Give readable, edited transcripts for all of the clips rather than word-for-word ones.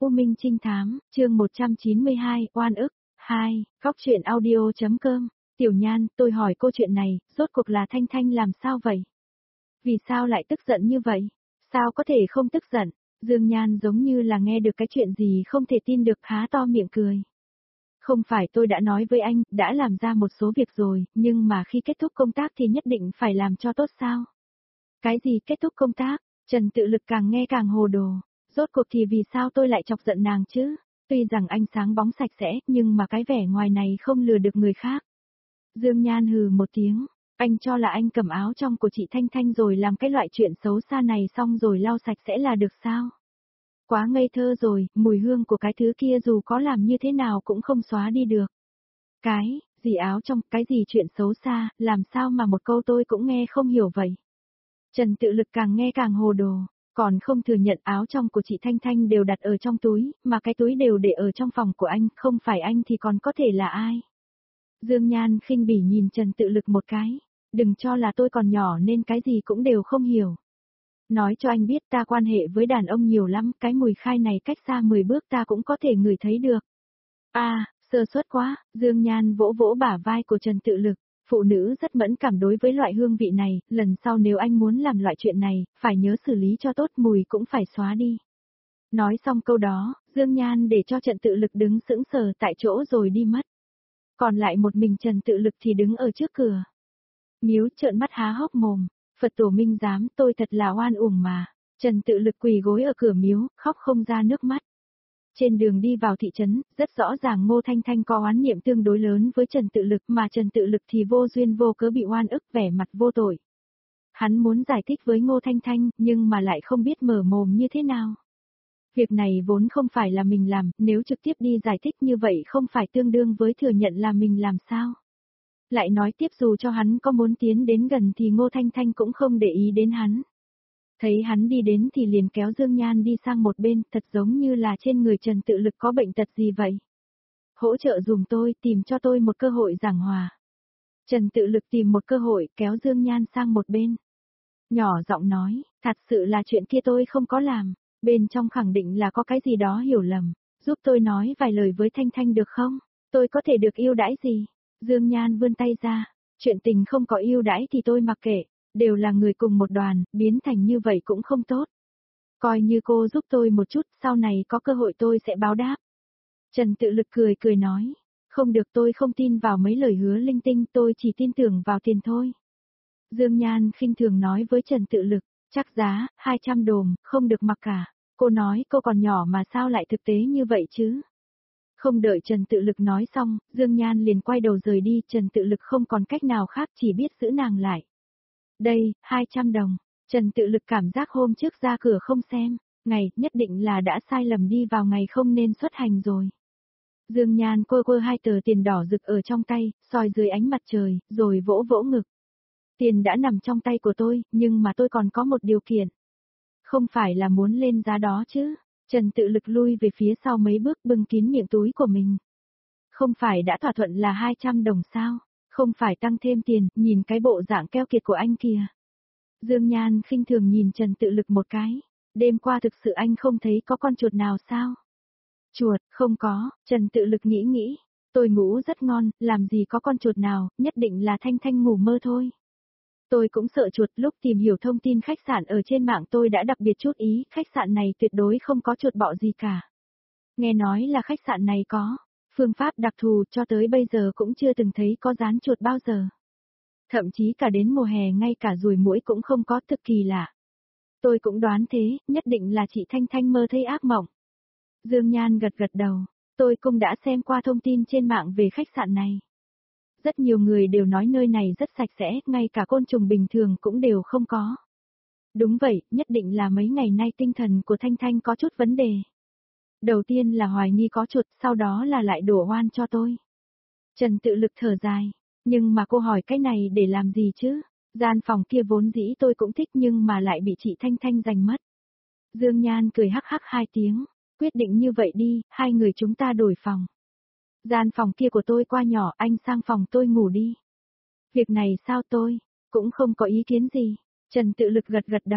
U Minh Trinh Thám, chương 192, oan ức, 2, góc truyện audio.com. Tiểu Nhan, tôi hỏi cô chuyện này, rốt cuộc là Thanh Thanh làm sao vậy? Vì sao lại tức giận như vậy? Sao có thể không tức giận? Dương Nhan giống như là nghe được cái chuyện gì không thể tin được, há to miệng cười. Không phải tôi đã nói với anh, đã làm ra một số việc rồi, nhưng mà khi kết thúc công tác thì nhất định phải làm cho tốt sao? Cái gì kết thúc công tác? Trần Tự Lực càng nghe càng hồ đồ. Rốt cuộc thì vì sao tôi lại chọc giận nàng chứ? Tuy rằng anh sáng bóng sạch sẽ, nhưng mà cái vẻ ngoài này không lừa được người khác. Dương Nhan hừ một tiếng, anh cho là anh cầm áo trong của chị Thanh Thanh rồi làm cái loại chuyện xấu xa này xong rồi lau sạch sẽ là được sao? Quá ngây thơ rồi, mùi hương của cái thứ kia dù có làm như thế nào cũng không xóa đi được. Cái, gì áo trong, cái gì chuyện xấu xa, làm sao mà một câu tôi cũng nghe không hiểu vậy? Trần Tự Lực càng nghe càng hồ đồ, còn không thừa nhận áo trong của chị Thanh Thanh đều đặt ở trong túi, mà cái túi đều để ở trong phòng của anh, không phải anh thì còn có thể là ai? Dương Nhan khinh bỉ nhìn Trần Tự Lực một cái, đừng cho là tôi còn nhỏ nên cái gì cũng đều không hiểu. Nói cho anh biết ta quan hệ với đàn ông nhiều lắm, cái mùi khai này cách xa 10 bước ta cũng có thể ngửi thấy được. Sơ suất quá, Dương Nhan vỗ vỗ bả vai của Trần Tự Lực. Phụ nữ rất mẫn cảm đối với loại hương vị này, lần sau nếu anh muốn làm loại chuyện này, phải nhớ xử lý cho tốt, mùi cũng phải xóa đi. Nói xong câu đó, Dương Nhan để cho Trần Tự Lực đứng sững sờ tại chỗ rồi đi mất. Còn lại một mình Trần Tự Lực thì đứng ở trước cửa. Miếu trợn mắt há hốc mồm, Phật tổ minh giám, tôi thật là oan uổng mà. Trần Tự Lực quỳ gối ở cửa miếu, khóc không ra nước mắt. Trên đường đi vào thị trấn, rất rõ ràng Ngô Thanh Thanh có oán niệm tương đối lớn với Trần Tự Lực, mà Trần Tự Lực thì vô duyên vô cớ bị oan ức, vẻ mặt vô tội. Hắn muốn giải thích với Ngô Thanh Thanh, nhưng mà lại không biết mở mồm như thế nào. Việc này vốn không phải là mình làm, nếu trực tiếp đi giải thích như vậy không phải tương đương với thừa nhận là mình làm sao. Lại nói tiếp dù cho hắn có muốn tiến đến gần thì Ngô Thanh Thanh cũng không để ý đến hắn. Thấy hắn đi đến thì liền kéo Dương Nhan đi sang một bên, thật giống như là trên người Trần Tự Lực có bệnh tật gì vậy. Hỗ trợ dùm tôi, tìm cho tôi một cơ hội giảng hòa. Trần Tự Lực tìm một cơ hội, kéo Dương Nhan sang một bên. Nhỏ giọng nói, thật sự là chuyện kia tôi không có làm, bên trong khẳng định là có cái gì đó hiểu lầm, giúp tôi nói vài lời với Thanh Thanh được không? Tôi có thể được ưu đãi gì? Dương Nhan vươn tay ra, chuyện tình không có ưu đãi thì tôi mặc kệ. Đều là người cùng một đoàn, biến thành như vậy cũng không tốt. Coi như cô giúp tôi một chút, sau này có cơ hội tôi sẽ báo đáp. Trần Tự Lực cười cười nói, không được, tôi không tin vào mấy lời hứa linh tinh, tôi chỉ tin tưởng vào tiền thôi. Dương Nhan khinh thường nói với Trần Tự Lực, chắc giá, 200 đồm, không được mặc cả. Cô nói cô còn nhỏ mà sao lại thực tế như vậy chứ? Không đợi Trần Tự Lực nói xong, Dương Nhan liền quay đầu rời đi, Trần Tự Lực không còn cách nào khác chỉ biết giữ nàng lại. Đây, 200 đồng. Trần Tự Lực cảm giác hôm trước ra cửa không xem, ngày, nhất định là đã sai lầm đi vào ngày không nên xuất hành rồi. Dương Nhan quơ quơ hai tờ tiền đỏ rực ở trong tay, soi dưới ánh mặt trời, rồi vỗ vỗ ngực. Tiền đã nằm trong tay của tôi, nhưng mà tôi còn có một điều kiện. Không phải là muốn lên giá đó chứ. Trần Tự Lực lui về phía sau mấy bước bưng kín miệng túi của mình. Không phải đã thỏa thuận là 200 đồng sao? Không phải tăng thêm tiền, nhìn cái bộ dạng keo kiệt của anh kìa. Dương Nhan khinh thường nhìn Trần Tự Lực một cái. Đêm qua thực sự anh không thấy có con chuột nào sao? Chuột, không có, Trần Tự Lực nghĩ. Tôi ngủ rất ngon, làm gì có con chuột nào, nhất định là Thanh Thanh ngủ mơ thôi. Tôi cũng sợ chuột, lúc tìm hiểu thông tin khách sạn ở trên mạng tôi đã đặc biệt chút ý, khách sạn này tuyệt đối không có chuột bọ gì cả. Nghe nói là khách sạn này có phương pháp đặc thù, cho tới bây giờ cũng chưa từng thấy có dán chuột bao giờ. Thậm chí cả đến mùa hè ngay cả ruồi muỗi cũng không có, thực kỳ lạ. Tôi cũng đoán thế, nhất định là chị Thanh Thanh mơ thấy ác mộng. Dương Nhan gật gật đầu, tôi cũng đã xem qua thông tin trên mạng về khách sạn này. Rất nhiều người đều nói nơi này rất sạch sẽ, ngay cả côn trùng bình thường cũng đều không có. Đúng vậy, nhất định là mấy ngày nay tinh thần của Thanh Thanh có chút vấn đề. Đầu tiên là hoài nghi có chuột, sau đó là lại đổ oan cho tôi. Trần Tự Lực thở dài, nhưng mà cô hỏi cái này để làm gì chứ? Gian phòng kia vốn dĩ tôi cũng thích nhưng mà lại bị chị Thanh Thanh giành mất. Dương Nhan cười hắc hắc hai tiếng, quyết định như vậy đi, hai người chúng ta đổi phòng. Gian phòng kia của tôi quá nhỏ, anh sang phòng tôi ngủ đi. Việc này sao tôi cũng không có ý kiến gì. Trần Tự Lực gật gật đầu,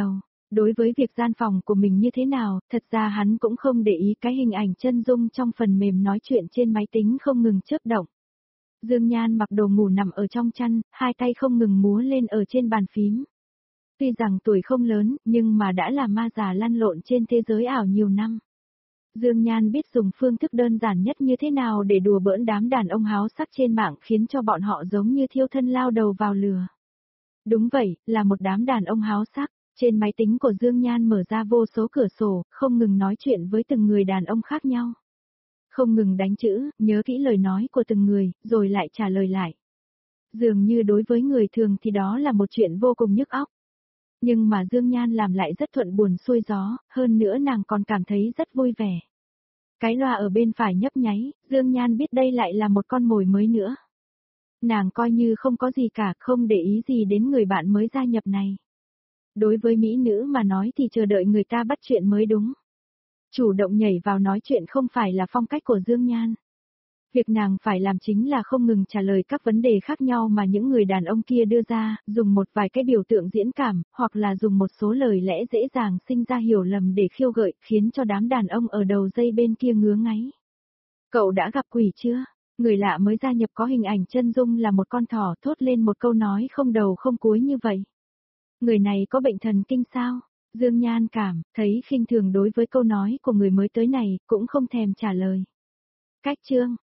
Đối với việc gian phòng của mình như thế nào, thật ra hắn cũng không để ý cái hình ảnh chân dung trong phần mềm nói chuyện trên máy tính không ngừng chớp động. Dương Nhan mặc đồ ngủ nằm ở trong chăn, hai tay không ngừng múa lên ở trên bàn phím. Tuy rằng tuổi không lớn, nhưng mà đã là ma già lăn lộn trên thế giới ảo nhiều năm. Dương Nhan biết dùng phương thức đơn giản nhất như thế nào để đùa bỡn đám đàn ông háo sắc trên mạng khiến cho bọn họ giống như thiêu thân lao đầu vào lửa. Đúng vậy, là một đám đàn ông háo sắc. Trên máy tính của Dương Nhan mở ra vô số cửa sổ, không ngừng nói chuyện với từng người đàn ông khác nhau. Không ngừng đánh chữ, nhớ kỹ lời nói của từng người, rồi lại trả lời lại. Dường như đối với người thường thì đó là một chuyện vô cùng nhức óc. Nhưng mà Dương Nhan làm lại rất thuận buồm xuôi gió, hơn nữa nàng còn cảm thấy rất vui vẻ. Cái loa ở bên phải nhấp nháy, Dương Nhan biết đây lại là một con mồi mới nữa. Nàng coi như không có gì cả, không để ý gì đến người bạn mới gia nhập này. Đối với mỹ nữ mà nói thì chờ đợi người ta bắt chuyện mới đúng. Chủ động nhảy vào nói chuyện không phải là phong cách của Dương Nhan. Việc nàng phải làm chính là không ngừng trả lời các vấn đề khác nhau mà những người đàn ông kia đưa ra, dùng một vài cái biểu tượng diễn cảm, hoặc là dùng một số lời lẽ dễ dàng sinh ra hiểu lầm để khiêu gợi, khiến cho đám đàn ông ở đầu dây bên kia ngứa ngáy. Cậu đã gặp quỷ chưa? Người lạ mới gia nhập có hình ảnh chân dung là một con thỏ thốt lên một câu nói không đầu không cuối như vậy. Người này có bệnh thần kinh sao? Dương Nhan cảm, thấy khinh thường đối với câu nói của người mới tới này, cũng không thèm trả lời. Cách chương